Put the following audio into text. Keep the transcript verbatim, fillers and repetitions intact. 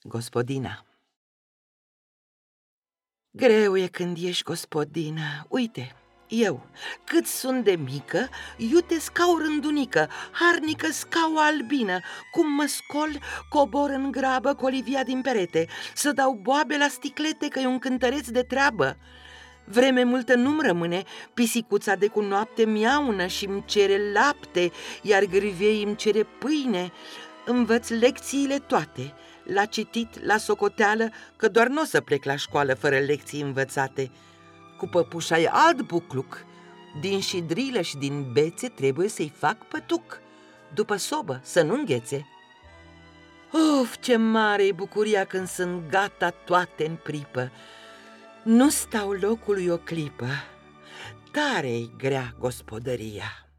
Gospodina. Greu e când ești gospodină. Uite, eu, cât sunt de mică, iute scau rândunică, harnică scau albină, cum mă scol, cobor în grabă colivia din perete, să dau boabe la sticlete, că e un cântăreț de treabă. Vreme multă nu-mi rămâne, pisicuța de cu noapte miaună și-mi cere lapte, iar grâviei îmi cere pâine. Învăț lecțiile toate, la citit, la socoteală, că doar n-o să plec la școală fără lecții învățate. Cu păpușa-i alt bucluc, din șidrilă și din bețe trebuie să-i fac pătuc, după sobă, să nu înghețe. Of, ce mare e bucuria când sunt gata toate în pripă! Nu stau locului o clipă, tare-i grea gospodăria.